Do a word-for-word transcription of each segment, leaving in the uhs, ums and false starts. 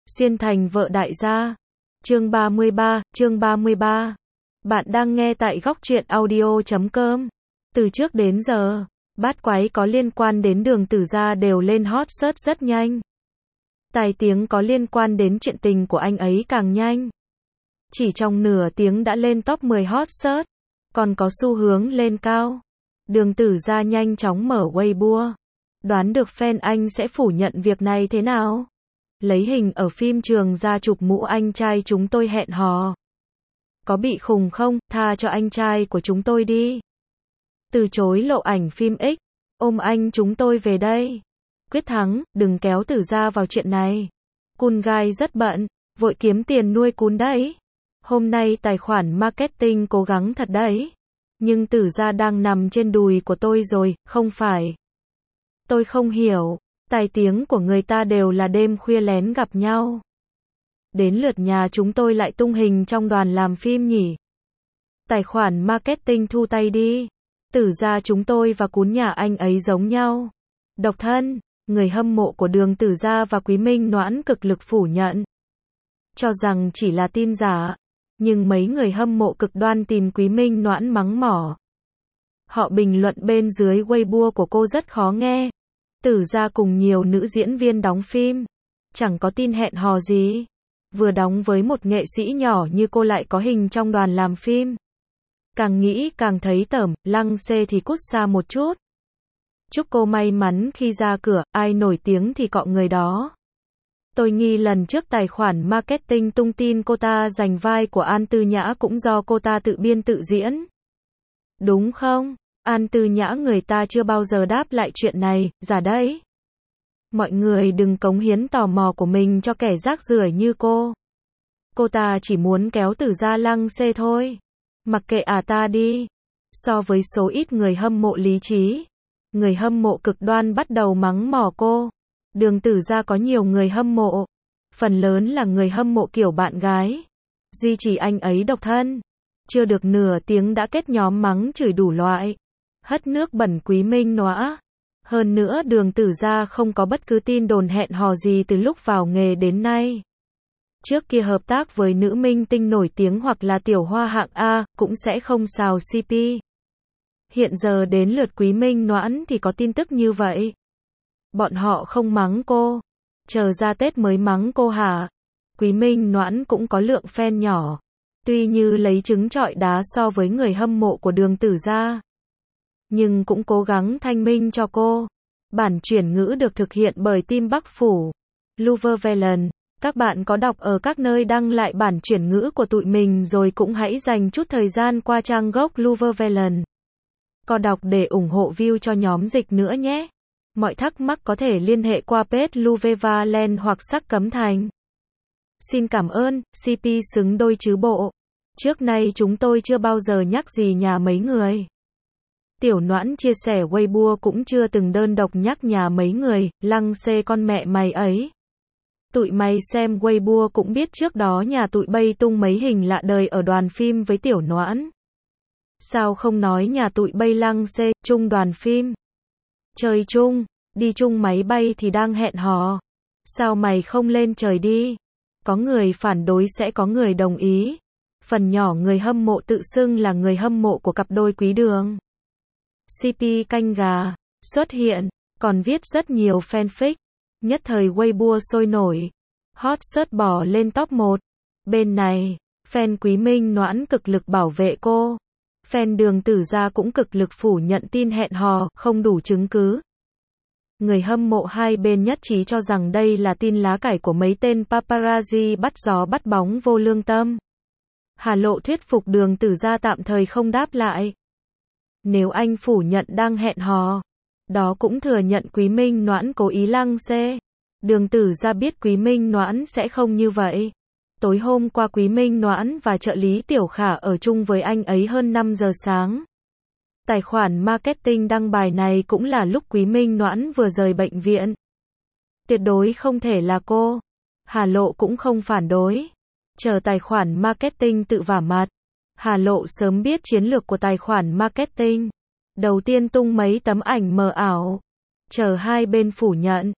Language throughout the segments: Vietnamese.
Xuyên thành vợ đại gia. Chương ba mươi ba, chương ba mươi ba. Bạn đang nghe tại góc truyện audio chấm com. Từ trước đến giờ, bát quái có liên quan đến Đường Tử Gia đều lên hot search rất nhanh. Tài tiếng có liên quan đến chuyện tình của anh ấy càng nhanh. Chỉ trong nửa tiếng đã lên top mười hot search, còn có xu hướng lên cao. Đường Tử Gia nhanh chóng mở Weibo. Đoán được fan anh sẽ phủ nhận việc này thế nào? Lấy hình ở phim trường ra chụp mũ anh trai chúng tôi hẹn hò. Có bị khùng không? Tha cho anh trai của chúng tôi đi. Từ chối lộ ảnh phim X. Ôm anh chúng tôi về đây. Quyết thắng, đừng kéo Tử Gia vào chuyện này. Cun gai rất bận, vội kiếm tiền nuôi cún đấy. Hôm nay tài khoản marketing cố gắng thật đấy. Nhưng Tử Gia đang nằm trên đùi của tôi rồi, không phải. Tôi không hiểu, tài tiếng của người ta đều là đêm khuya lén gặp nhau. Đến lượt nhà chúng tôi lại tung hình trong đoàn làm phim nhỉ. Tài khoản marketing thu tay đi. Tử Gia chúng tôi và cún nhà anh ấy giống nhau. Độc thân, người hâm mộ của Đường Tử Gia và Quý Minh Noãn cực lực phủ nhận. Cho rằng chỉ là tin giả. Nhưng mấy người hâm mộ cực đoan tìm Quý Minh Noãn mắng mỏ. Họ bình luận bên dưới Weibo của cô rất khó nghe. Tử Gia cùng nhiều nữ diễn viên đóng phim. Chẳng có tin hẹn hò gì. Vừa đóng với một nghệ sĩ nhỏ như cô lại có hình trong đoàn làm phim. Càng nghĩ càng thấy tởm, lăng xê thì cút xa một chút. Chúc cô may mắn khi ra cửa, ai nổi tiếng thì cọ người đó. Tôi nghi lần trước tài khoản marketing tung tin cô ta giành vai của An Tư Nhã cũng do cô ta tự biên tự diễn. Đúng không? An Tư Nhã người ta chưa bao giờ đáp lại chuyện này, giả đấy. Mọi người đừng cống hiến tò mò của mình cho kẻ rác rưởi như cô. Cô ta chỉ muốn kéo Tử Gia lăng xê thôi. Mặc kệ à ta đi. So với số ít người hâm mộ lý trí, người hâm mộ cực đoan bắt đầu mắng mỏ cô. Đường Tử Gia có nhiều người hâm mộ. Phần lớn là người hâm mộ kiểu bạn gái. Duy chỉ anh ấy độc thân. Chưa được nửa tiếng đã kết nhóm mắng chửi đủ loại. Hất nước bẩn Quý Minh Noãn. Hơn nữa Đường Tử Gia không có bất cứ tin đồn hẹn hò gì từ lúc vào nghề đến nay. Trước kia hợp tác với nữ minh tinh nổi tiếng hoặc là tiểu hoa hạng A, cũng sẽ không xào xê pê. Hiện giờ đến lượt Quý Minh Noãn thì có tin tức như vậy. Bọn họ không mắng cô. Chờ ra Tết mới mắng cô hả? Quý Minh Noãn cũng có lượng fan nhỏ. Tuy như lấy trứng trọi đá so với người hâm mộ của Đường Tử Gia. Nhưng cũng cố gắng thanh minh cho cô. Bản chuyển ngữ được thực hiện bởi team Bắc Phủ. Luvervelen. Các bạn có đọc ở các nơi đăng lại bản chuyển ngữ của tụi mình rồi cũng hãy dành chút thời gian qua trang gốc Luvervelen. Có đọc để ủng hộ view cho nhóm dịch nữa nhé. Mọi thắc mắc có thể liên hệ qua page Luvervelen hoặc Sắc Cấm Thành. Xin cảm ơn, xê pê xứng đôi chứ bộ. Trước nay chúng tôi chưa bao giờ nhắc gì nhà mấy người. Tiểu Noãn chia sẻ Weibo cũng chưa từng đơn độc nhắc nhà mấy người, lăng xê con mẹ mày ấy. Tụi mày xem Weibo cũng biết trước đó nhà tụi bay tung mấy hình lạ đời ở đoàn phim với Tiểu Noãn. Sao không nói nhà tụi bay lăng xê, chung đoàn phim. Chơi chung, đi chung máy bay thì đang hẹn hò. Sao mày không lên trời đi? Có người phản đối sẽ có người đồng ý. Phần nhỏ người hâm mộ tự xưng là người hâm mộ của cặp đôi Quý Đường. xê pê canh gà, xuất hiện, còn viết rất nhiều fanfic. Nhất thời Weibo sôi nổi. Hot search bỏ lên top một. Bên này, fan Quý Minh Noãn cực lực bảo vệ cô. Fan Đường Tử Gia cũng cực lực phủ nhận tin hẹn hò, không đủ chứng cứ. Người hâm mộ hai bên nhất trí cho rằng đây là tin lá cải của mấy tên paparazzi bắt gió bắt bóng vô lương tâm. Hà Lộ thuyết phục Đường Tử Gia tạm thời không đáp lại. Nếu anh phủ nhận đang hẹn hò, đó cũng thừa nhận Quý Minh Noãn cố ý lăng xê. Đường Tử Gia biết Quý Minh Noãn sẽ không như vậy. Tối hôm qua Quý Minh Noãn và trợ lý Tiểu Khả ở chung với anh ấy hơn năm giờ sáng. Tài khoản marketing đăng bài này cũng là lúc Quý Minh Noãn vừa rời bệnh viện. Tuyệt đối không thể là cô. Hà Lộ cũng không phản đối. Chờ tài khoản marketing tự vả mặt. Hà Lộ sớm biết chiến lược của tài khoản marketing. Đầu tiên tung mấy tấm ảnh mờ ảo. Chờ hai bên phủ nhận.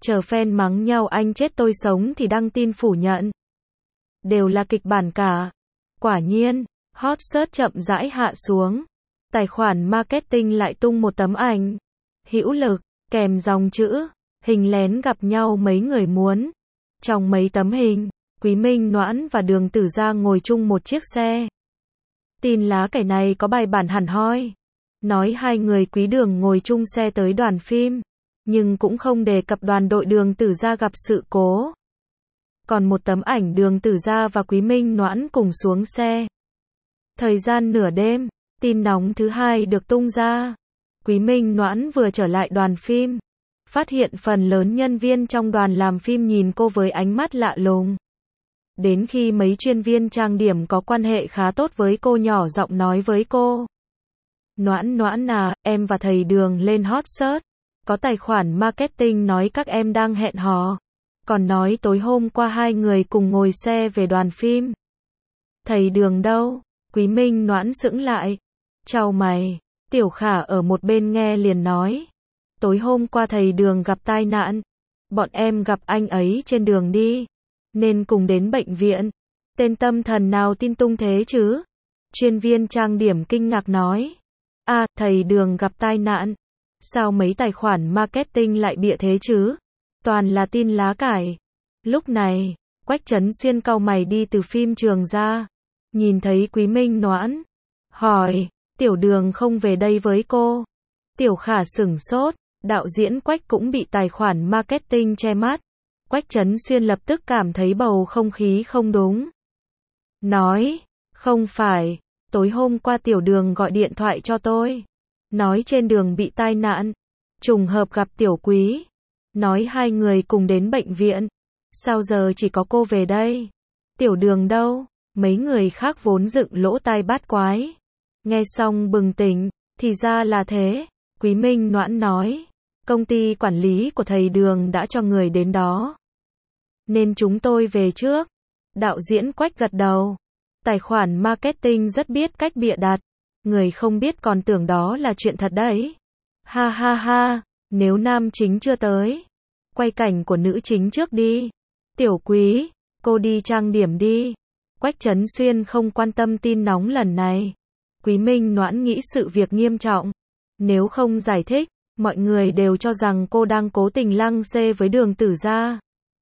Chờ fan mắng nhau anh chết tôi sống thì đăng tin phủ nhận. Đều là kịch bản cả. Quả nhiên, hot search chậm rãi hạ xuống. Tài khoản marketing lại tung một tấm ảnh hữu lực, kèm dòng chữ, hình lén gặp nhau mấy người muốn. Trong mấy tấm hình, Quý Minh Noãn và Đường Tử Gia ngồi chung một chiếc xe. Tin lá cải này có bài bản hẳn hoi. Nói hai người Quý Đường ngồi chung xe tới đoàn phim, nhưng cũng không đề cập đoàn đội Đường Tử Gia gặp sự cố. Còn một tấm ảnh Đường Tử Gia và Quý Minh Noãn cùng xuống xe. Thời gian nửa đêm, tin nóng thứ hai được tung ra. Quý Minh Noãn vừa trở lại đoàn phim, phát hiện phần lớn nhân viên trong đoàn làm phim nhìn cô với ánh mắt lạ lùng. Đến khi mấy chuyên viên trang điểm có quan hệ khá tốt với cô nhỏ giọng nói với cô. Noãn Noãn à, em và thầy Đường lên hot search. Có tài khoản marketing nói các em đang hẹn hò. Còn nói tối hôm qua hai người cùng ngồi xe về đoàn phim. Thầy Đường đâu? Quý Minh Noãn sững lại. Chào mày. Tiểu Khả ở một bên nghe liền nói. Tối hôm qua thầy Đường gặp tai nạn. Bọn em gặp anh ấy trên đường đi, nên cùng đến bệnh viện. Tên tâm thần nào tin tung thế chứ? Chuyên viên trang điểm kinh ngạc nói. À, thầy Đường gặp tai nạn. Sao mấy tài khoản marketing lại bịa thế chứ? Toàn là tin lá cải. Lúc này, Quách Trấn Xuyên cau mày đi từ phim trường ra. Nhìn thấy Quý Minh Noãn. Hỏi, Tiểu Đường không về đây với cô? Tiểu Khả sửng sốt. Đạo diễn Quách cũng bị tài khoản marketing che mắt. Quách Trấn Xuyên lập tức cảm thấy bầu không khí không đúng. Nói, không phải, tối hôm qua Tiểu Đường gọi điện thoại cho tôi. Nói trên đường bị tai nạn. Trùng hợp gặp Tiểu Quý. Nói hai người cùng đến bệnh viện. Sao giờ chỉ có cô về đây? Tiểu Đường đâu? Mấy người khác vốn dựng lỗ tai bát quái. Nghe xong bừng tỉnh, thì ra là thế. Quý Minh Noãn nói. Công ty quản lý của thầy Đường đã cho người đến đó. Nên chúng tôi về trước. Đạo diễn Quách gật đầu. Tài khoản marketing rất biết cách bịa đặt. Người không biết còn tưởng đó là chuyện thật đấy. Ha ha ha, nếu nam chính chưa tới. Quay cảnh của nữ chính trước đi. Tiểu Quý, cô đi trang điểm đi. Quách Trấn Xuyên không quan tâm tin nóng lần này. Quý Minh Noãn nghĩ sự việc nghiêm trọng. Nếu không giải thích, mọi người đều cho rằng cô đang cố tình lăng xê với Đường Tử Gia.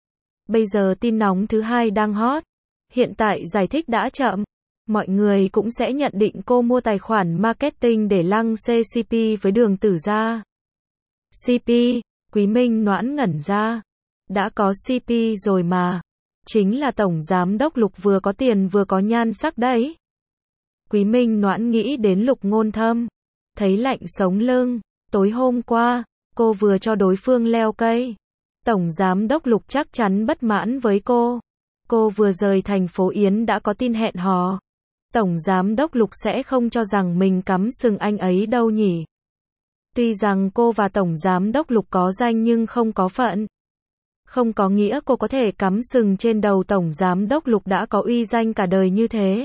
Bây giờ tin nóng thứ hai đang hot. Hiện tại giải thích đã chậm. Mọi người cũng sẽ nhận định cô mua tài khoản marketing để lăng xê xê pê với Đường Tử Gia. xê pê, Quý Minh Noãn ngẩn ra. Đã có xê pê rồi mà. Chính là Tổng Giám Đốc Lục vừa có tiền vừa có nhan sắc đấy. Quý Minh Noãn nghĩ đến Lục Ngôn Thâm. Thấy lạnh sống lưng. Tối hôm qua, cô vừa cho đối phương leo cây. Tổng Giám Đốc Lục chắc chắn bất mãn với cô. Cô vừa rời thành phố Yến đã có tin hẹn hò. Tổng Giám Đốc Lục sẽ không cho rằng mình cắm sừng anh ấy đâu nhỉ. Tuy rằng cô và Tổng Giám Đốc Lục có danh nhưng không có phận. Không có nghĩa cô có thể cắm sừng trên đầu Tổng Giám Đốc Lục đã có uy danh cả đời như thế.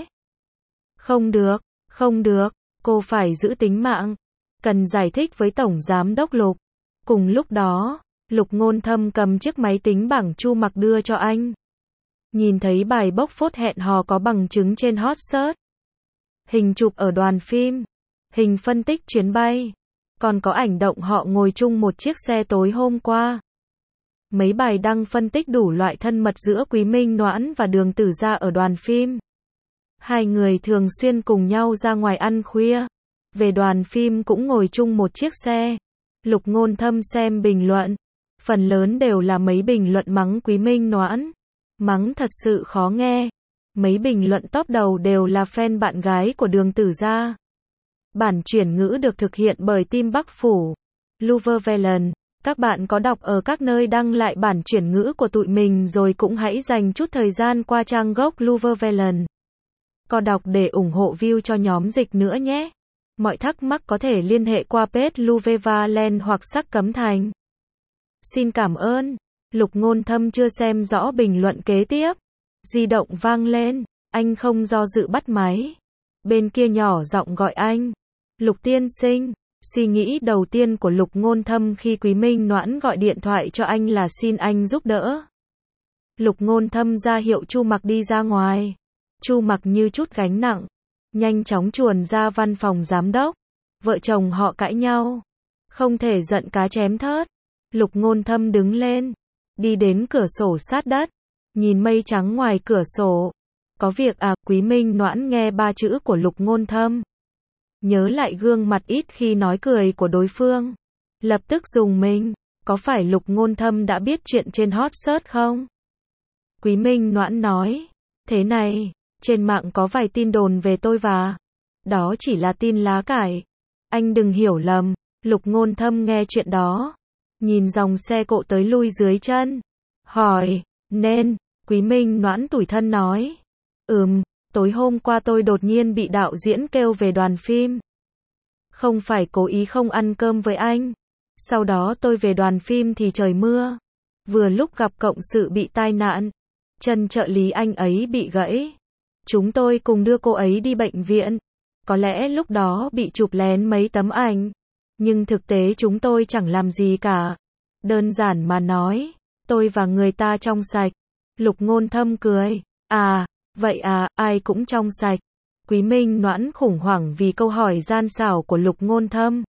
Không được, không được, cô phải giữ tính mạng. Cần giải thích với Tổng Giám Đốc Lục. Cùng lúc đó, Lục Ngôn Thâm cầm chiếc máy tính bảng Chu Mặc đưa cho anh. Nhìn thấy bài bốc phốt hẹn hò có bằng chứng trên hot search. Hình chụp ở đoàn phim. Hình phân tích chuyến bay. Còn có ảnh động họ ngồi chung một chiếc xe tối hôm qua. Mấy bài đăng phân tích đủ loại thân mật giữa Quý Minh Noãn và Đường Tử Gia ở đoàn phim. Hai người thường xuyên cùng nhau ra ngoài ăn khuya. Về đoàn phim cũng ngồi chung một chiếc xe. Lục Ngôn Thâm xem bình luận. Phần lớn đều là mấy bình luận mắng Quý Minh Noãn. Mắng thật sự khó nghe. Mấy bình luận top đầu đều là fan bạn gái của Đường Tử Gia. Bản chuyển ngữ được thực hiện bởi team Bắc Phủ. Luvervelen. Các bạn có đọc ở các nơi đăng lại bản chuyển ngữ của tụi mình rồi cũng hãy dành chút thời gian qua trang gốc Luvervelen. Có đọc để ủng hộ view cho nhóm dịch nữa nhé. Mọi thắc mắc có thể liên hệ qua page Luvervelen hoặc Sắc Cấm Thành. Xin cảm ơn. Lục Ngôn Thâm chưa xem rõ bình luận kế tiếp. Di động vang lên. Anh không do dự bắt máy. Bên kia nhỏ giọng gọi anh. Lục tiên sinh. Suy nghĩ đầu tiên của Lục Ngôn Thâm khi Quý Minh Noãn gọi điện thoại cho anh là xin anh giúp đỡ. Lục Ngôn Thâm ra hiệu Chu Mặc đi ra ngoài. Chu Mặc như chút gánh nặng, nhanh chóng chuồn ra văn phòng giám đốc. Vợ chồng họ cãi nhau, không thể giận cá chém thớt. Lục Ngôn Thâm đứng lên, đi đến cửa sổ sát đất, nhìn mây trắng ngoài cửa sổ. Có việc à? Quý Minh Noãn nghe ba chữ của Lục Ngôn Thâm, nhớ lại gương mặt ít khi nói cười của đối phương, lập tức rùng mình. Có phải Lục Ngôn Thâm đã biết chuyện trên hot search không? Quý Minh Noãn nói, thế này, trên mạng có vài tin đồn về tôi và đó chỉ là tin lá cải. Anh đừng hiểu lầm. Lục Ngôn Thâm nghe chuyện đó, nhìn dòng xe cộ tới lui dưới chân, hỏi, nên, Quý Minh Noãn tủi thân nói, ừm, tối hôm qua tôi đột nhiên bị đạo diễn kêu về đoàn phim. Không phải cố ý không ăn cơm với anh. Sau đó tôi về đoàn phim thì trời mưa. Vừa lúc gặp cộng sự bị tai nạn, chân trợ lý anh ấy bị gãy. Chúng tôi cùng đưa cô ấy đi bệnh viện. Có lẽ lúc đó bị chụp lén mấy tấm ảnh, nhưng thực tế chúng tôi chẳng làm gì cả. Đơn giản mà nói, tôi và người ta trong sạch. Lục Ngôn Thâm cười, à, vậy à, ai cũng trong sạch. Quý Minh Noãn khủng hoảng vì câu hỏi gian xảo của Lục Ngôn Thâm.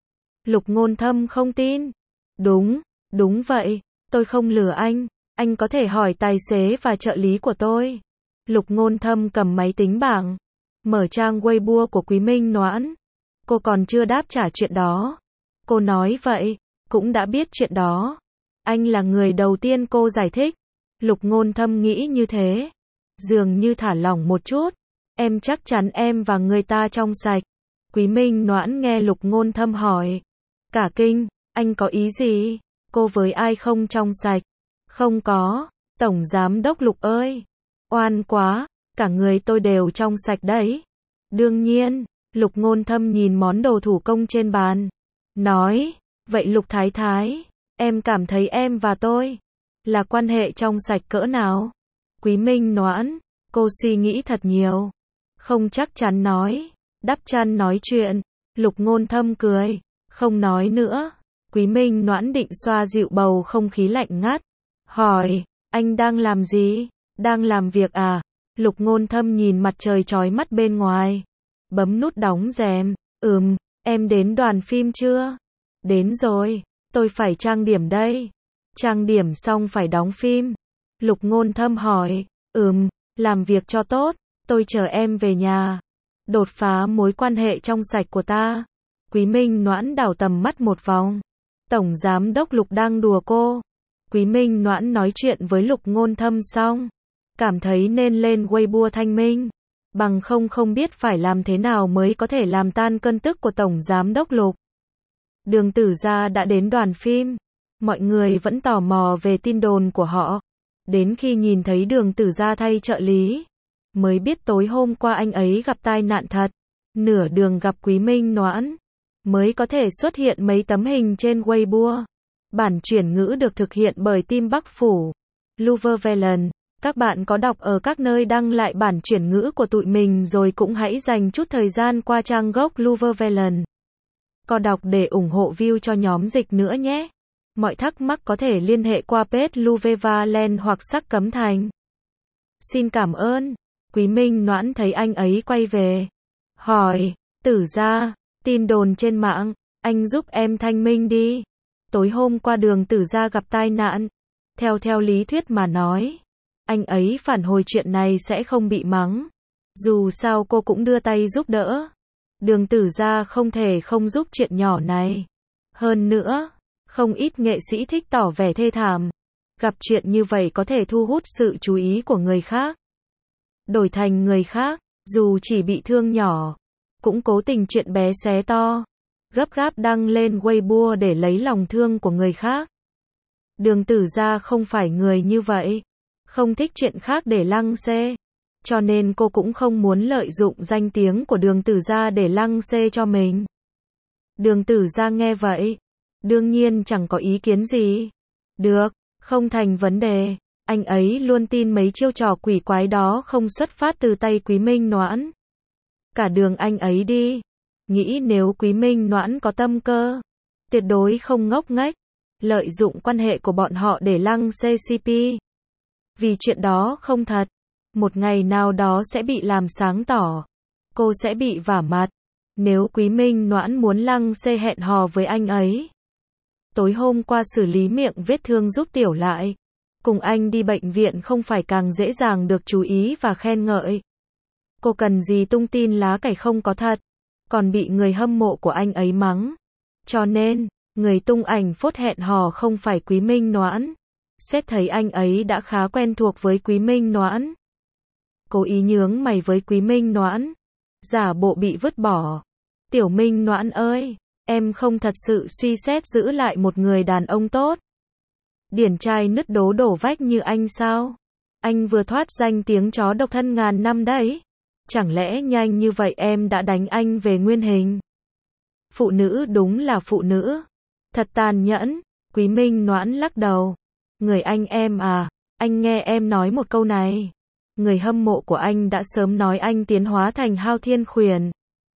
Lục Ngôn Thâm không tin. Đúng, đúng vậy, tôi không lừa anh, anh có thể hỏi tài xế và trợ lý của tôi. Lục Ngôn Thâm cầm máy tính bảng, mở trang Weibo của Quý Minh Noãn. Cô còn chưa đáp trả chuyện đó. Cô nói vậy, cũng đã biết chuyện đó. Anh là người đầu tiên cô giải thích. Lục Ngôn Thâm nghĩ như thế, dường như thả lỏng một chút. Em chắc chắn em và người ta trong sạch. Quý Minh Noãn nghe Lục Ngôn Thâm hỏi, cả kinh, anh có ý gì? Cô với ai không trong sạch? Không có, Tổng Giám đốc Lục ơi. Oan quá, cả người tôi đều trong sạch đấy. Đương nhiên, Lục Ngôn Thâm nhìn món đồ thủ công trên bàn, nói, vậy Lục Thái Thái, em cảm thấy em và tôi là quan hệ trong sạch cỡ nào? Quý Minh Noãn, cô suy nghĩ thật nhiều, không chắc chắn nói, đắp chăn nói chuyện. Lục Ngôn Thâm cười, không nói nữa. Quý Minh Noãn định xoa dịu bầu không khí lạnh ngắt, hỏi, anh đang làm gì? Đang làm việc à? Lục Ngôn Thâm nhìn mặt trời chói mắt bên ngoài, bấm nút đóng rèm, ừm, em đến đoàn phim chưa? Đến rồi, tôi phải trang điểm đây. Trang điểm xong phải đóng phim. Lục Ngôn Thâm hỏi, ừm, làm việc cho tốt, tôi chờ em về nhà. Đột phá mối quan hệ trong sạch của ta. Quý Minh Noãn đảo tầm mắt một vòng. Tổng Giám đốc Lục đang đùa cô. Quý Minh Noãn nói chuyện với Lục Ngôn Thâm xong, cảm thấy nên lên Weibo thanh minh. Bằng không không biết phải làm thế nào mới có thể làm tan cơn tức của Tổng Giám đốc Lục. Đường Tử Gia đã đến đoàn phim. Mọi người vẫn tò mò về tin đồn của họ. Đến khi nhìn thấy Đường Tử Gia thay trợ lý, mới biết tối hôm qua anh ấy gặp tai nạn thật. Nửa đường gặp Quý Minh Noãn, mới có thể xuất hiện mấy tấm hình trên Weibo. Bản chuyển ngữ được thực hiện bởi team Bắc Phủ, Luvervelen. Các bạn có đọc ở các nơi đăng lại bản chuyển ngữ của tụi mình rồi cũng hãy dành chút thời gian qua trang gốc Luvervelen. Có đọc để ủng hộ view cho nhóm dịch nữa nhé. Mọi thắc mắc có thể liên hệ qua page Luvervelen hoặc Sắc Cấm Thành. Xin cảm ơn. Quý Minh Noãn thấy anh ấy quay về, hỏi, Tử Gia, tin đồn trên mạng, anh giúp em thanh minh đi. Tối hôm qua Đường Tử Gia gặp tai nạn. Theo theo lý thuyết mà nói, anh ấy phản hồi chuyện này sẽ không bị mắng. Dù sao cô cũng đưa tay giúp đỡ. Đường Tử Gia không thể không giúp chuyện nhỏ này. Hơn nữa, không ít nghệ sĩ thích tỏ vẻ thê thảm. Gặp chuyện như vậy có thể thu hút sự chú ý của người khác. Đổi thành người khác, dù chỉ bị thương nhỏ, cũng cố tình chuyện bé xé to, gấp gáp đăng lên Weibo để lấy lòng thương của người khác. Đường Tử Gia không phải người như vậy, không thích chuyện khác để lăng xê, cho nên cô cũng không muốn lợi dụng danh tiếng của Đường Tử Gia để lăng xê cho mình. Đường Tử Gia nghe vậy, đương nhiên chẳng có ý kiến gì. Được, không thành vấn đề. Anh ấy luôn tin mấy chiêu trò quỷ quái đó không xuất phát từ tay Quý Minh Noãn. Cả đường anh ấy đi, nghĩ nếu Quý Minh Noãn có tâm cơ, tuyệt đối không ngốc nghếch, lợi dụng quan hệ của bọn họ để lăng xê xê pê. Vì chuyện đó không thật, một ngày nào đó sẽ bị làm sáng tỏ, cô sẽ bị vả mặt. Nếu Quý Minh Noãn muốn lăng xê hẹn hò với anh ấy, tối hôm qua xử lý miệng vết thương giúp Tiểu lại, cùng anh đi bệnh viện không phải càng dễ dàng được chú ý và khen ngợi. Cô cần gì tung tin lá cải không có thật, còn bị người hâm mộ của anh ấy mắng. Cho nên, người tung ảnh phốt hẹn hò không phải Quý Minh Noãn. Xét thấy anh ấy đã khá quen thuộc với Quý Minh Noãn, cố ý nhướng mày với Quý Minh Noãn, giả bộ bị vứt bỏ. Tiểu Minh Noãn ơi, em không thật sự suy xét giữ lại một người đàn ông tốt, điển trai nứt đố đổ vách như anh sao? Anh vừa thoát danh tiếng chó độc thân ngàn năm đấy. Chẳng lẽ nhanh như vậy em đã đánh anh về nguyên hình? Phụ nữ đúng là phụ nữ. Thật tàn nhẫn. Quý Minh Noãn lắc đầu. Người anh em à, anh nghe em nói một câu này. Người hâm mộ của anh đã sớm nói anh tiến hóa thành Hao Thiên Khuyển.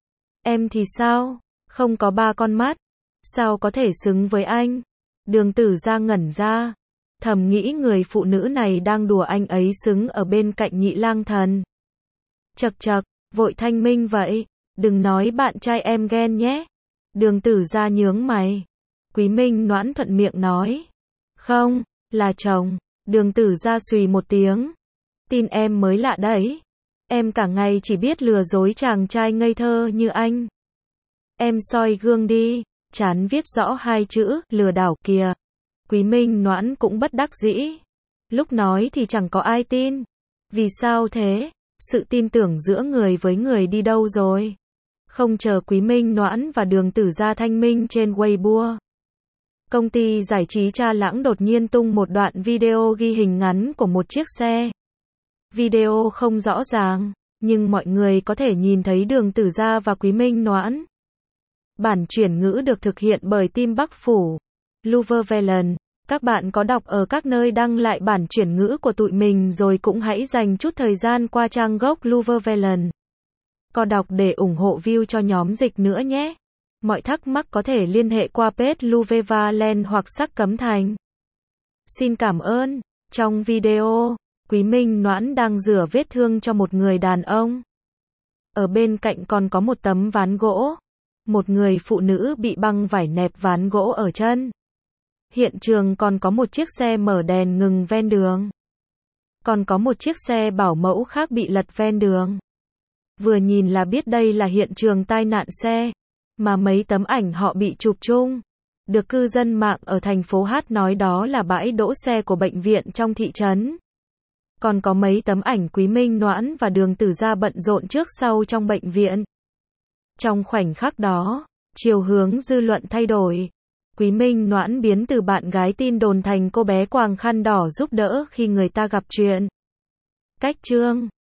Em thì sao? Không có ba con mắt. Sao có thể xứng với anh? Đường Tử Gia ngẩn ra. Thầm nghĩ người phụ nữ này đang đùa anh ấy xứng ở bên cạnh Nhị Lang Thần. Chậc chậc, vội thanh minh vậy. Đừng nói bạn trai em ghen nhé. Đường Tử Gia nhướng mày. Quý Minh Noãn thuận miệng nói. Không, là chồng. Đường Tử Gia xùy một tiếng. Tin em mới lạ đấy. Em cả ngày chỉ biết lừa dối chàng trai ngây thơ như anh. Em soi gương đi, chán viết rõ hai chữ, lừa đảo kìa. Quý Minh Noãn cũng bất đắc dĩ. Lúc nói thì chẳng có ai tin. Vì sao thế? Sự tin tưởng giữa người với người đi đâu rồi? Không chờ Quý Minh Noãn và Đường Tử Gia thanh minh trên Weibo, công ty giải trí Tra Lãng đột nhiên tung một đoạn video ghi hình ngắn của một chiếc xe. Video không rõ ràng, nhưng mọi người có thể nhìn thấy Đường Tử Gia và Quý Minh Noãn. Bản chuyển ngữ được thực hiện bởi team Bắc Phủ, Luvervelen. Các bạn có đọc ở các nơi đăng lại bản chuyển ngữ của tụi mình rồi cũng hãy dành chút thời gian qua trang gốc Luvervelen. Có đọc để ủng hộ view cho nhóm dịch nữa nhé. Mọi thắc mắc có thể liên hệ qua page Luvervelen hoặc Sắc Cấm Thành. Xin cảm ơn. Trong video, Quý Minh Noãn đang rửa vết thương cho một người đàn ông. Ở bên cạnh còn có một tấm ván gỗ. Một người phụ nữ bị băng vải nẹp ván gỗ ở chân. Hiện trường còn có một chiếc xe mở đèn ngừng ven đường. Còn có một chiếc xe bảo mẫu khác bị lật ven đường. Vừa nhìn là biết đây là hiện trường tai nạn xe. Mà mấy tấm ảnh họ bị chụp chung, được cư dân mạng ở thành phố Hát nói đó là bãi đỗ xe của bệnh viện trong thị trấn. Còn có mấy tấm ảnh Quý Minh Noãn và Đường Tử Gia bận rộn trước sau trong bệnh viện. Trong khoảnh khắc đó, chiều hướng dư luận thay đổi. Quý Minh Noãn biến từ bạn gái tin đồn thành cô bé quàng khăn đỏ giúp đỡ khi người ta gặp chuyện. Cách chương